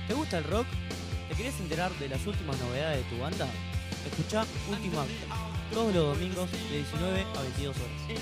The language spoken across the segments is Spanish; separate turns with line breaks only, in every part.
¿Te gusta el rock? ¿Te querés enterar de las últimas novedades de tu banda? Escuchá Último Acto, todos los domingos de 19 a 22 horas.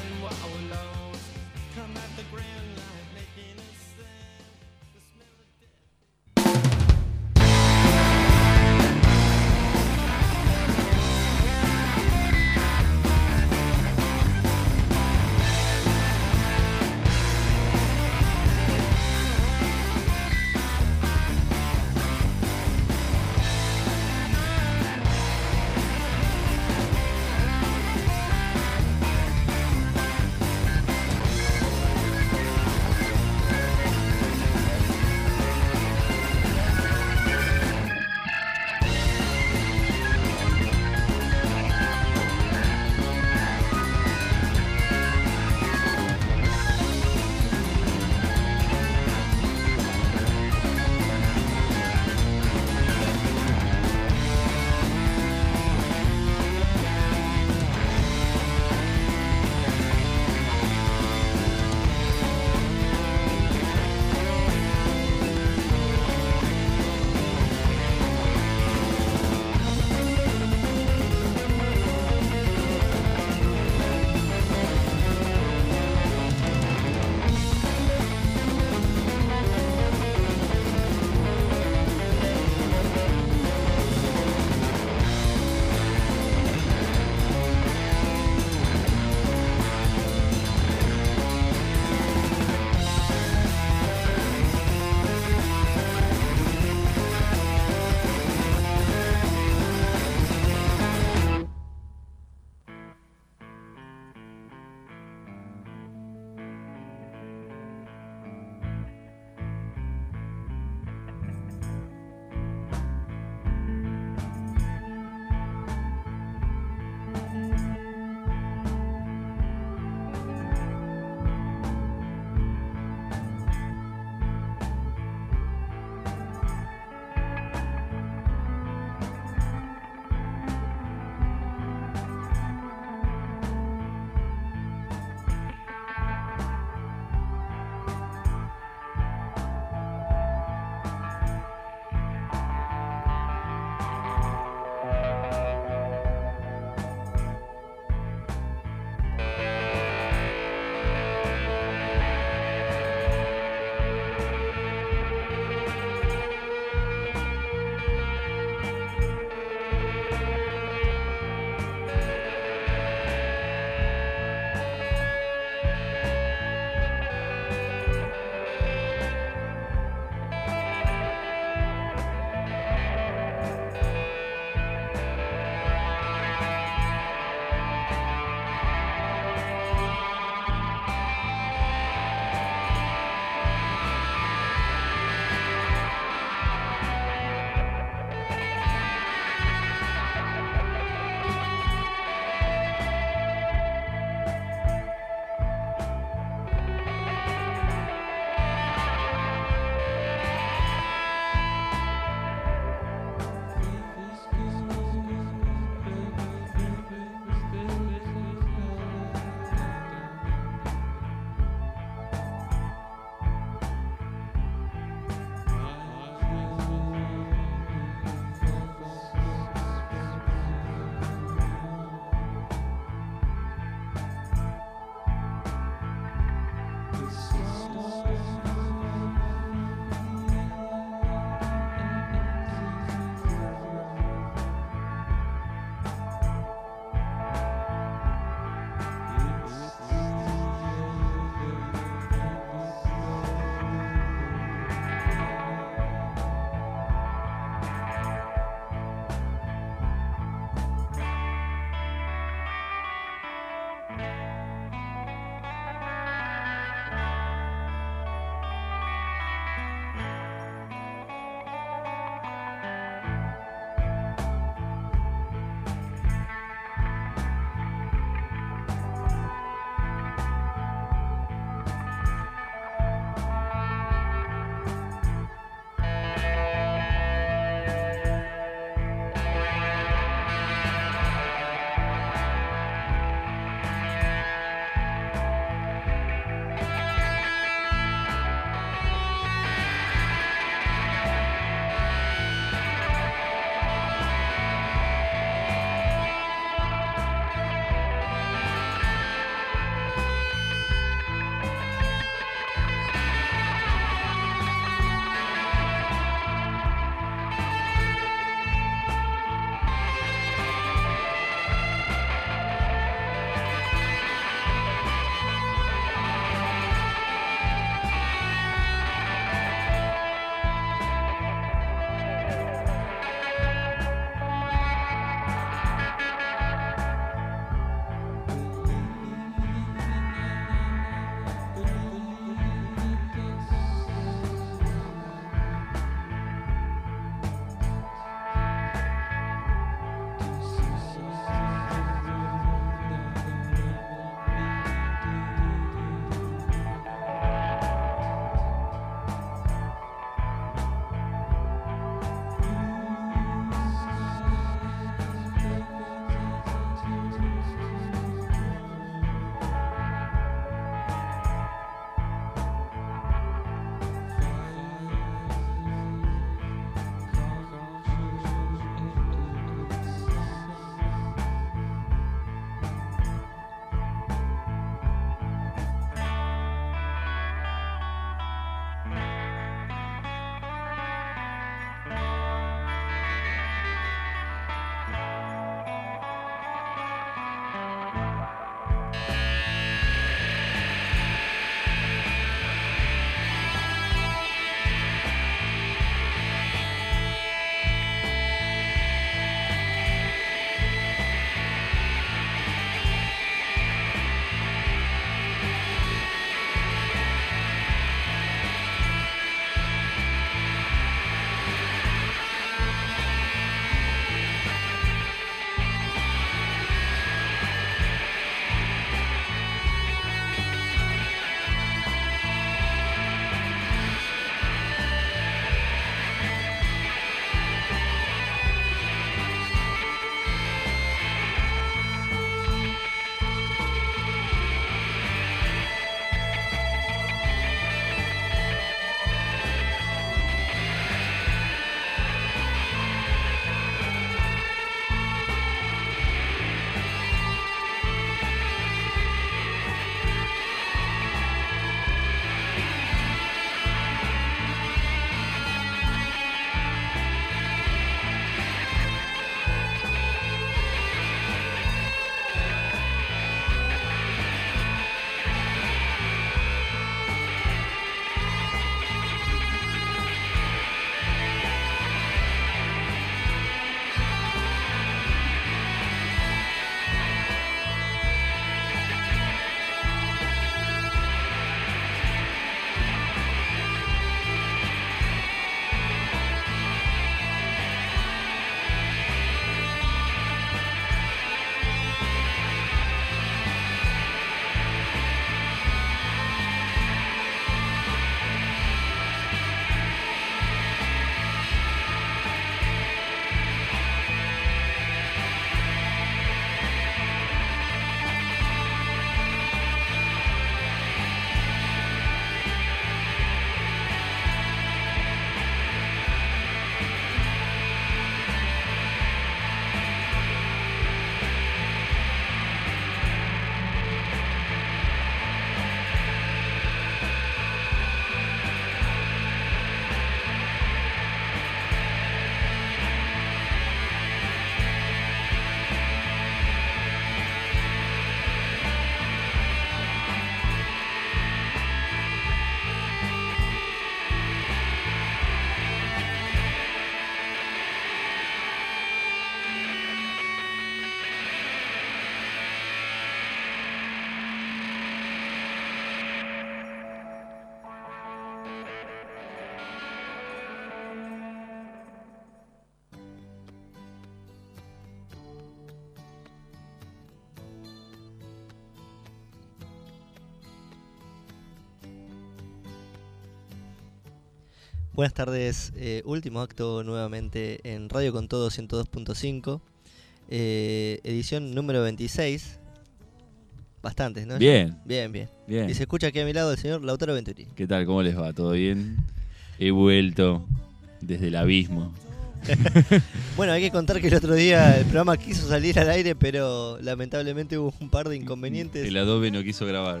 Buenas tardes, último acto nuevamente en Radio Con Todo 102.5, edición número 26. Bastantes, ¿no?
Bien.
Bien.
Bien.
Y se escucha aquí a mi lado el señor Lautaro Venturi.
¿Qué tal? ¿Cómo les va? ¿Todo bien? He vuelto desde el abismo.
Bueno, hay que contar que el otro día el programa quiso salir al aire, pero lamentablemente hubo un par de inconvenientes.
El Adobe no quiso grabar.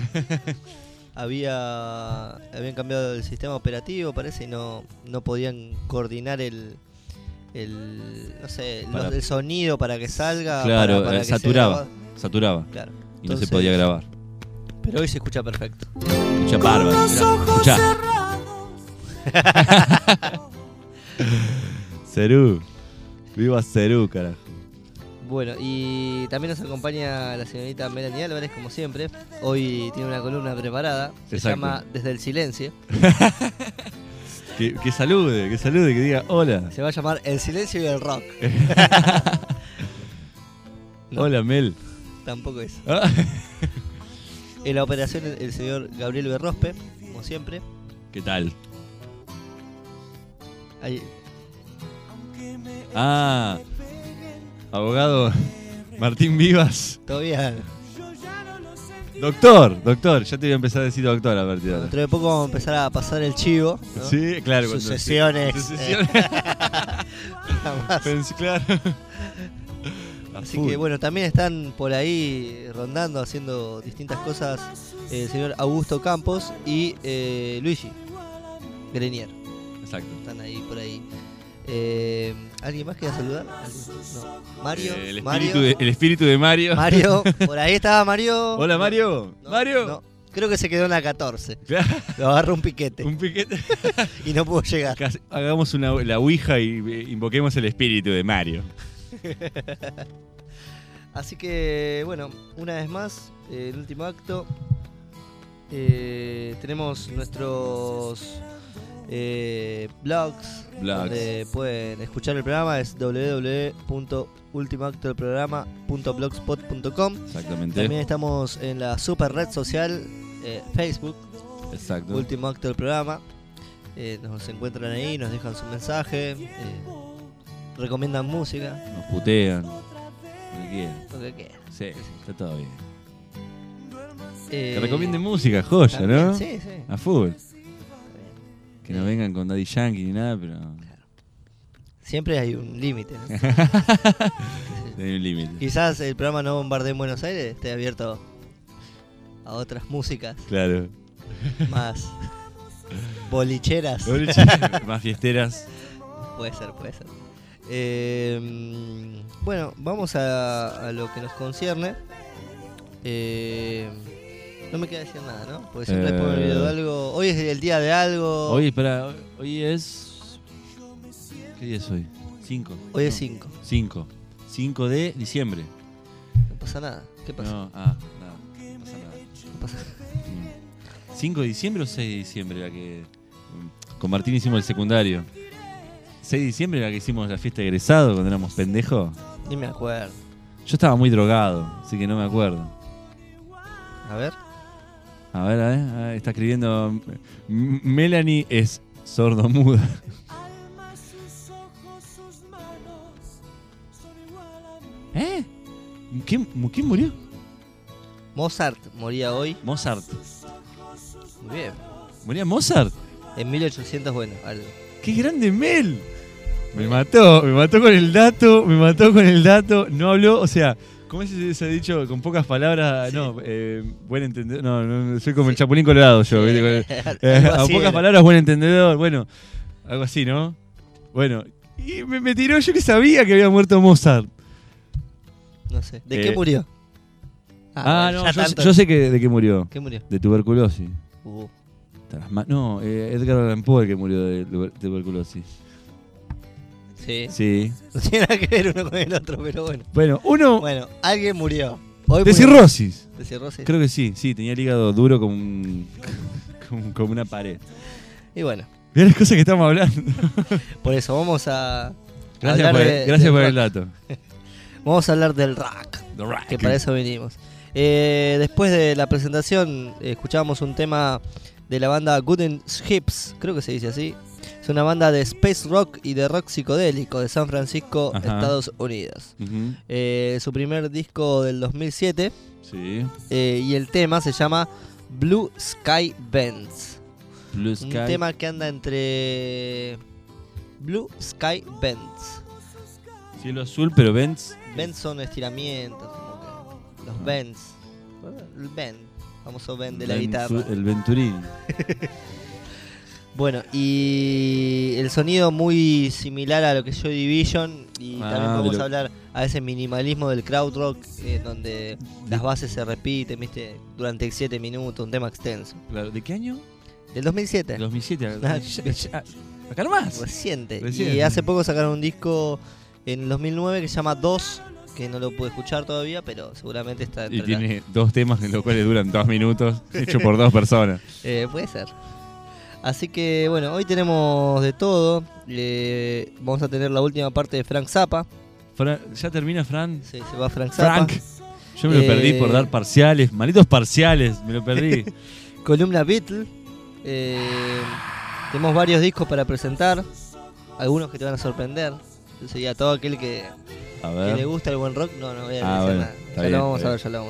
Habían cambiado el sistema operativo, parece, y no podían coordinar el sonido para que salga.
Claro,
para que
saturaba.
Claro.
Y no se podía grabar.
Pero hoy se escucha perfecto.
Escucha bárbaro. Escucha. Cerú. Viva Cerú, carajo.
Bueno, y también nos acompaña la señorita Melanie Álvarez, como siempre. Hoy tiene una columna preparada. Se llama Desde el Silencio.
Que salude, que diga hola.
Se va a llamar El Silencio y el Rock. No,
hola, Mel.
tampoco es. En la operación el señor Gabriel Berrospe, como siempre.
¿Qué tal?
Ahí.
Abogado Martín Vivas.
Todo bien.
Doctor, ya te voy a empezar a decir doctor a partir de ahora.
Dentro de poco vamos a empezar a pasar el chivo, ¿no?
Sí, claro.
Sucesiones.
Pensé, claro.
Así que bueno, también están por ahí rondando, haciendo distintas cosas el señor Augusto Campos y Luigi Grenier.
Exacto.
Están ahí por ahí. ¿Alguien más quiere saludar? No. Mario.
El espíritu de Mario.
Mario, por ahí estaba Mario.
Hola, Mario.
No,
Mario.
no. Creo que se quedó en la 14.
Claro.
Lo agarró un piquete.
Un piquete.
Y no pudo llegar.
Hagamos la ouija y invoquemos el espíritu de Mario.
Así que, bueno, una vez más, el último acto. Tenemos nuestros blogs, donde pueden escuchar el programa. Es www.ultimoactodelprograma.blogspot.com.
Exactamente.
También estamos en la super red social Facebook.
Exacto.
Último Acto del Programa. Nos encuentran ahí, nos dejan su mensaje, recomiendan música.
Nos putean. Lo que quieran. Sí, está todo bien. Que recomienden música, joya,
también,
¿no?
Sí.
A full. Que no vengan con Daddy Yankee ni nada, pero...
Claro. Siempre hay un límite, ¿no?
Hay un límite.
Quizás el programa No Bombardee en Buenos Aires esté abierto a otras músicas.
Claro.
Más bolicheras.
Más fiesteras.
Puede ser. Bueno, vamos a lo que nos concierne. No me queda decir nada, ¿no? Porque siempre después me olvido de algo. Hoy es el día de algo.
Hoy es... ¿Qué día es hoy? 5.
Hoy es 5.
5 de diciembre.
No pasa nada. ¿Qué pasa?
No, nada. No pasa nada.
No pasa nada.
5 de diciembre o 6 de diciembre la que... Con Martín hicimos el secundario. 6 de diciembre la que hicimos la fiesta de egresado cuando éramos pendejos.
Ni me acuerdo.
Yo estaba muy drogado, así que no me acuerdo.
A ver.
A ver, está escribiendo... Melanie es sordomuda. ¿Eh? ¿Quién murió?
Mozart moría hoy.
Mozart.
Muy bien.
¿Moría Mozart?
En 1800, bueno, algo.
¡Qué grande Mel! Me mató con el dato, no habló, o sea, ¿cómo se ha dicho? Con pocas palabras, sí. No, buen entendedor, no, soy como el Chapulín Colorado yo,
sí.
A pocas palabras, buen entendedor, bueno, algo así, ¿no? Bueno, y me tiró, yo que sabía que había muerto Mozart.
No sé, ¿de qué murió?
No, yo sé de qué murió.
¿Qué murió?
De tuberculosis. No, Edgar Allan Poe el que murió de tuberculosis.
Sí. No tiene nada que ver uno con el otro, pero bueno. Bueno, alguien murió. Hoy
de cirrosis.
¿De cirrosis?
Creo que sí, tenía el hígado duro como una pared.
Y bueno.
Mirá las cosas que estamos hablando.
Por eso, vamos a...
Gracias por el dato.
Vamos a hablar del rock. Que para eso venimos. Después de la presentación, escuchábamos un tema de la banda Good Hips, creo que se dice así. Es una banda de space rock y de rock psicodélico de San Francisco,
Ajá.
Estados Unidos.
Ujú.
Su primer disco del 2007
Sí.
y el tema se llama Blue Sky Bends.
Blue Sky.
Un tema que anda entre Blue Sky Bends.
Cielo azul, pero Benz.
Bends son estiramientos, como que los bends. El bend, famoso bend de la guitarra.
El Venturini.
Bueno, y el sonido muy similar a lo que es Joy Division. Y también podemos hablar a ese minimalismo del krautrock, donde las bases se repiten, ¿viste? Durante 7 minutos, un tema extenso.
Claro. ¿De qué año?
Del 2007.
2007.
Ah,
Acá nomás.
Reciente.
Reciente.
Y hace poco sacaron un disco en el 2009 que se llama 2, que no lo pude escuchar todavía, pero seguramente está
Y
entre
tiene 2 temas en los cuales duran 2 minutos, hecho por 2 personas.
puede ser. Así que bueno, hoy tenemos de todo. Vamos a tener la última parte de Frank Zappa.
¿Ya termina, Fran?
Sí, se va Frank Zappa.
Frank. Yo me lo perdí por dar parciales, malditos parciales, me lo perdí.
Columna Beatle. Tenemos varios discos para presentar. Algunos que te van a sorprender. Entonces ya todo aquel que le gusta el buen rock, no voy a decir nada. Ya lo vamos a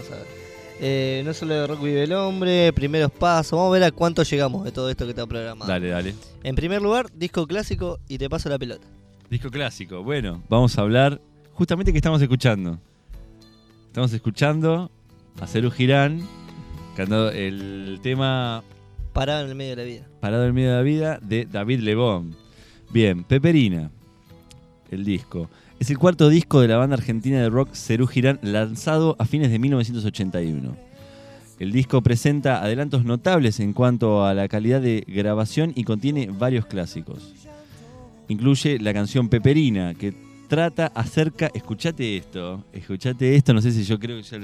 ver. No solo de rock vive el hombre, primeros pasos. Vamos a ver a cuánto llegamos de todo esto que está programado.
Dale.
En primer lugar, disco clásico y te paso la pelota.
Disco clásico. Bueno, vamos a hablar justamente que estamos escuchando. Estamos escuchando a Serú Girán cantando el tema
Parado en el medio de la vida.
Parado en el medio de la vida de David Lebón. Bien, Peperina, el disco. Es el cuarto disco de la banda argentina de rock Serú Girán, lanzado a fines de 1981. El disco presenta adelantos notables en cuanto a la calidad de grabación y contiene varios clásicos. Incluye la canción Peperina, que trata acerca... Escuchate esto, no sé si yo creo que ya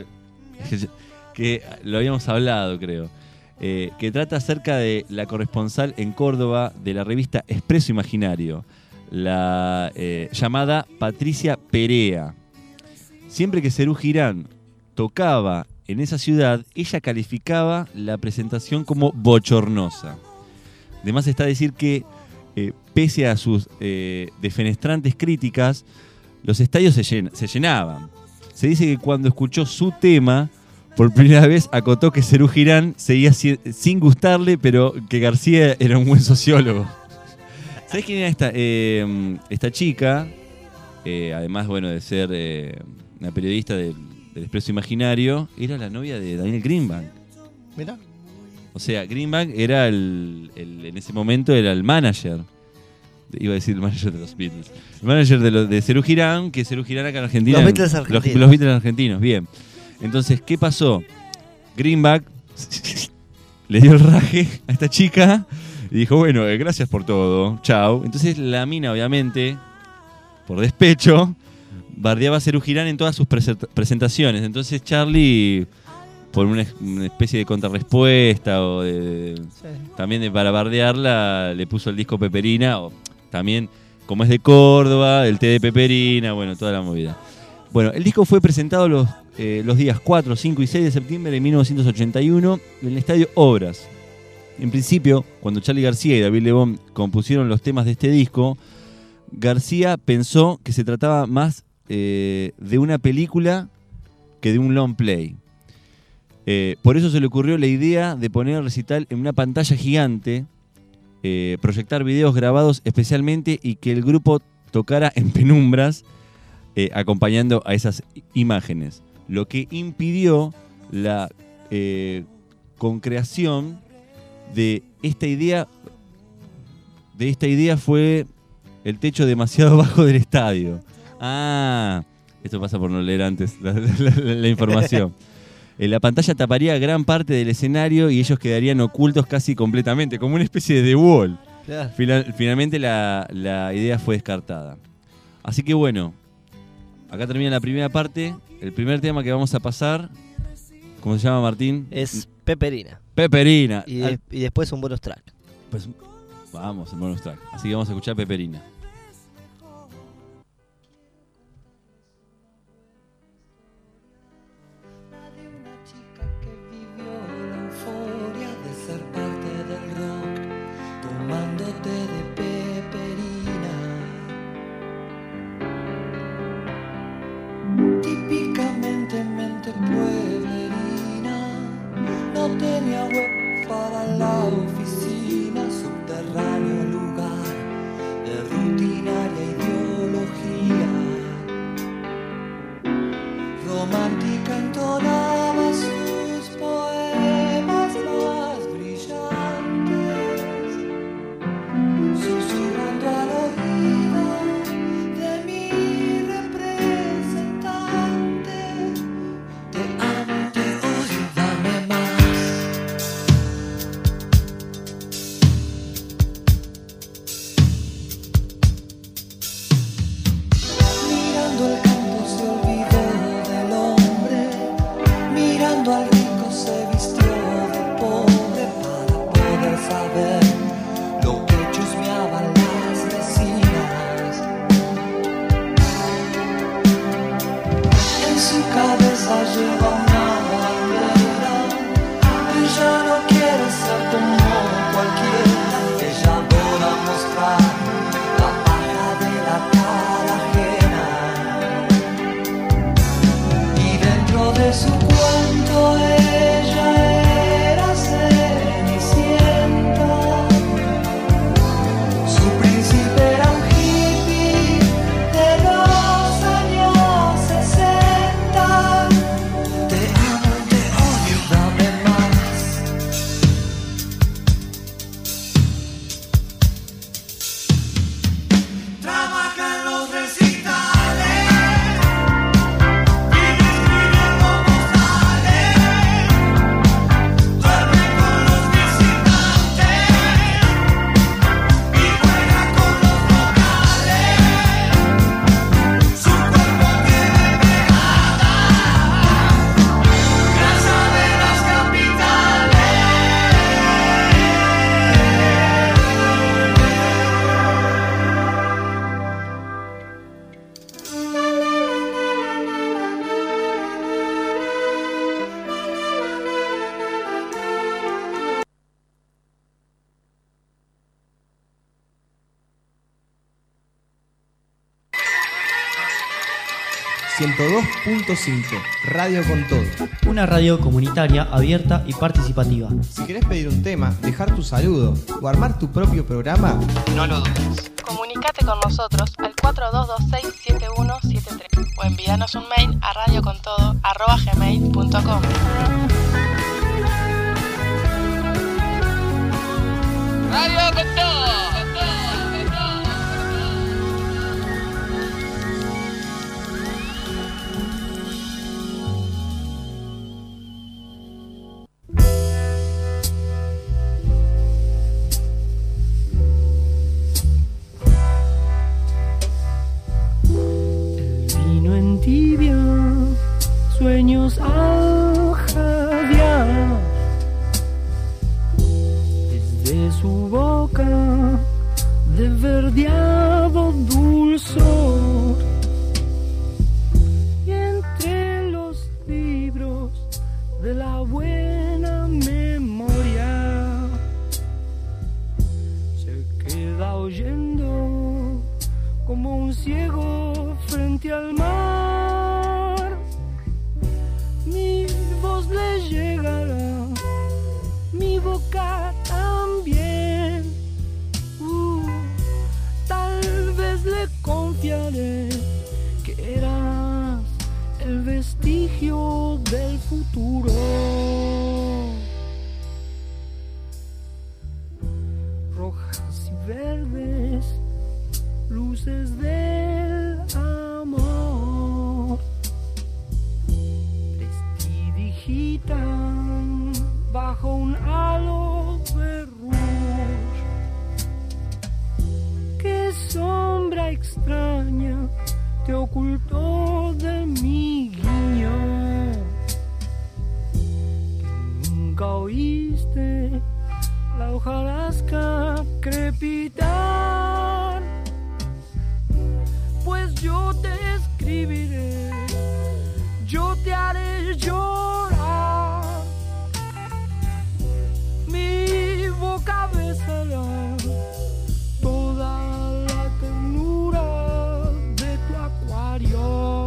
que lo habíamos hablado, creo. Que trata acerca de la corresponsal en Córdoba de la revista Expreso Imaginario, la llamada Patricia Perea. Siempre que Serú Girán tocaba en esa ciudad, ella calificaba la presentación como bochornosa. Además está a decir que, pese a sus defenestrantes críticas, los estadios se llenaban. Se dice que cuando escuchó su tema, por primera vez acotó que Serú Girán seguía sin gustarle, pero que García era un buen sociólogo. ¿Sabés quién era esta chica? Además, bueno, de ser una periodista del Expreso Imaginario, era la novia de Daniel Greenbank.
Mirá.
O sea, Greenbank era en ese momento era el manager. Iba a decir el manager de los Beatles. El manager de Serú Girán, que Serú Girán acá en Argentina.
Los Beatles argentinos.
Los Beatles argentinos, bien. Entonces, ¿qué pasó? Greenbank le dio el raje a esta chica y dijo, bueno, gracias por todo, chao. Entonces la mina, obviamente, por despecho, bardeaba a Serú Girán en todas sus presentaciones. Entonces Charlie, por una especie de contrarrespuesta o también para bardearla, le puso el disco Peperina, o también, como es de Córdoba, el té de Peperina, bueno, toda la movida. Bueno, el disco fue presentado los días 4, 5 y 6 de septiembre de 1981 en el Estadio Obras. En principio, cuando Charly García y David Lebón compusieron los temas de este disco, García pensó que se trataba más de una película que de un long play. Por eso se le ocurrió la idea de poner el recital en una pantalla gigante, proyectar videos grabados especialmente y que el grupo tocara en penumbras, acompañando a esas imágenes. Lo que impidió la concreación de esta idea fue el techo demasiado bajo del estadio. Esto pasa por no leer antes la información. La pantalla taparía gran parte del escenario y ellos quedarían ocultos casi completamente, como una especie de The Wall. Claro. Finalmente la idea fue descartada. Así que bueno, acá termina la primera parte. El primer tema que vamos a pasar, ¿cómo se llama, Martín?
Es Peperina.
Peperina.
Y después un bonus track.
Pues vamos, el bonus track. Así que vamos a escuchar Peperina.
Tomándote de 102.5, Radio con Todo.
Una radio comunitaria, abierta y participativa.
Si querés pedir un tema, dejar tu saludo o armar tu propio programa, no lo dudes.
Comunicate con nosotros al 4226-7173 o envíanos un mail a radiocontodo@gmail.com.
Radio con Todo.
Sueños al jadear, desde su boca de verdeado dulzor, y entre los libros de la buena memoria se queda oyendo como un ciego frente al mar. Mi voz le llegará, mi boca también. Tal vez le confiaré que eras el vestigio del futuro. Rojas y verdes, luces del amor, prestidigitan bajo un halo de rouge. Qué sombra extraña te ocultó de mi guiño, que nunca oíste la hojarasca crepitar. Pues yo te escribiré, yo te haré llorar, mi boca besará toda la ternura de tu acuario.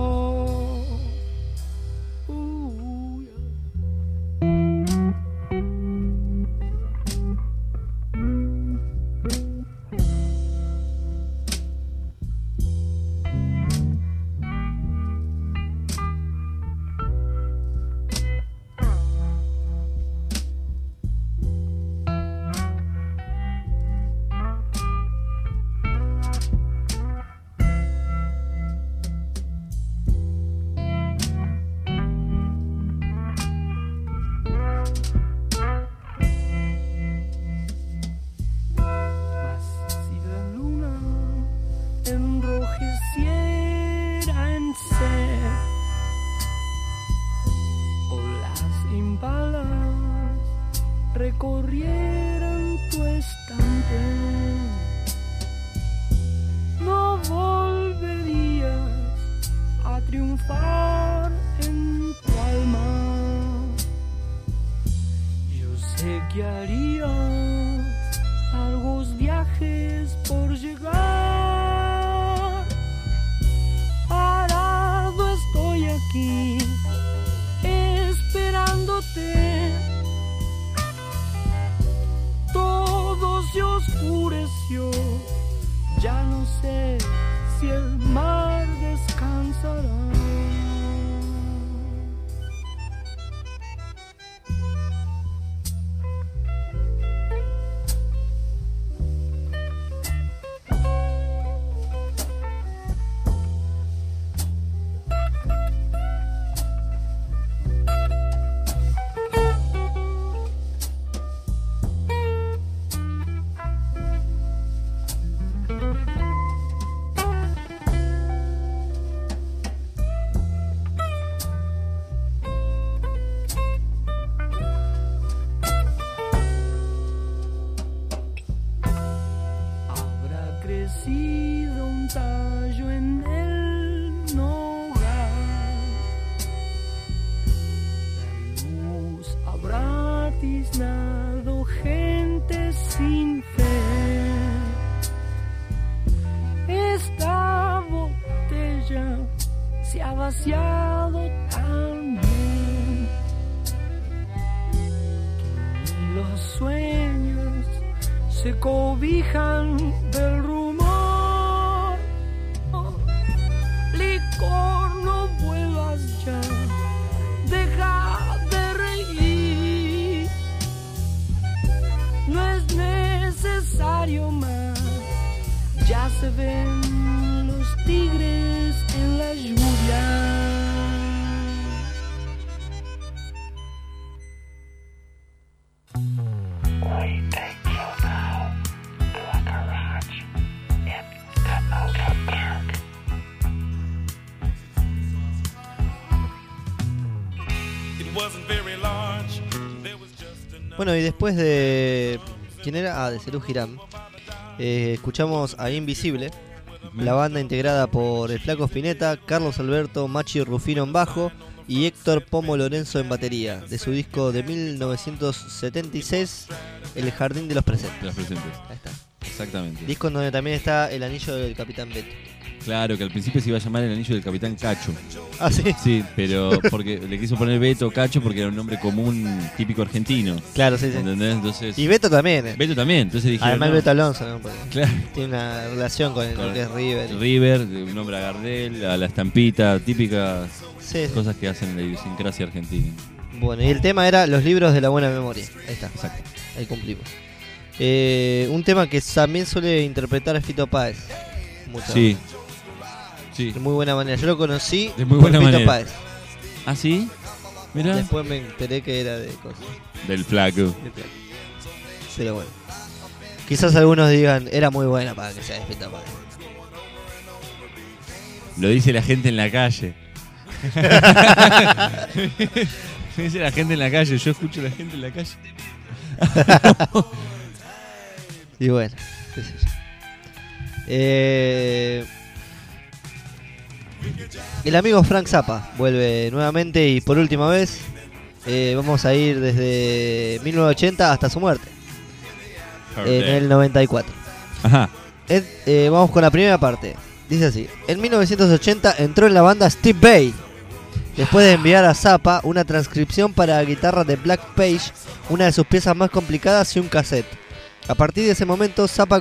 Recorrieran tu estante, no volverías a triunfar en tu alma. Yo sé que harías largos viajes por llegar. Parado estoy aquí esperándote. Todo se oscureció, ya no sé si el mar descansará. Un tallo en el nogal, la luz habrá tiznado gente sin fe. Esta botella se ha vaciado cobijan del rumor. Licor, no vuelvas ya, deja de reír. No es necesario más, ya se ven los tigres en la lluvia.
Bueno, y después de... ¿Quién era? De Serú Girán. Escuchamos a Invisible, la banda integrada por el Flaco Spinetta, Carlos Alberto Machi Rufino en bajo y Héctor Pomo Lorenzo en batería, de su disco de 1976, El Jardín de los Presentes.
De los Presentes.
Ahí está.
Exactamente.
Disco en donde también está el anillo del Capitán Beto.
Claro, que al principio se iba a llamar el anillo del Capitán Cacho.
Ah, sí.
Sí, pero porque le quiso poner Beto Cacho porque era un nombre común típico argentino.
Claro, sí, sí.
¿Entendés? Entonces,
Y Beto también.
Beto también, entonces dijeron.
Además
no,
Beto Alonso, ¿no? Porque
claro.
tiene una relación con lo que es River.
River, un nombre a Gardel, a la estampita, típicas
Sí, sí.
cosas que hacen en la idiosincrasia argentina.
Bueno, y el tema era Los libros de la buena memoria. Ahí está.
Exacto.
Ahí cumplimos. Un tema que también suele interpretar Fito Páez. Mucho.
Sí. Sí.
De muy buena manera. Yo lo conocí
De muy
por
buena
Fito
manera.
Páez.
¿Ah, sí? Mirá.
Después me enteré que era de cosas.
Del flaco.
Pero bueno. Quizás algunos digan, era muy buena para que sea de Fito Páez.
Lo dice la gente en la calle. Lo dice la gente en la calle. Yo escucho a la gente en la calle.
Y bueno, qué sé yo. El amigo Frank Zappa vuelve nuevamente y por última vez. Vamos a ir desde 1980 hasta su muerte, en el 94.
Ajá.
Vamos con la primera parte. Dice así: en 1980 entró en la banda Steve Vai, después de enviar a Zappa una transcripción para guitarra de Black Page, una de sus piezas más complicadas, y un cassette. A partir de ese momento, Zappa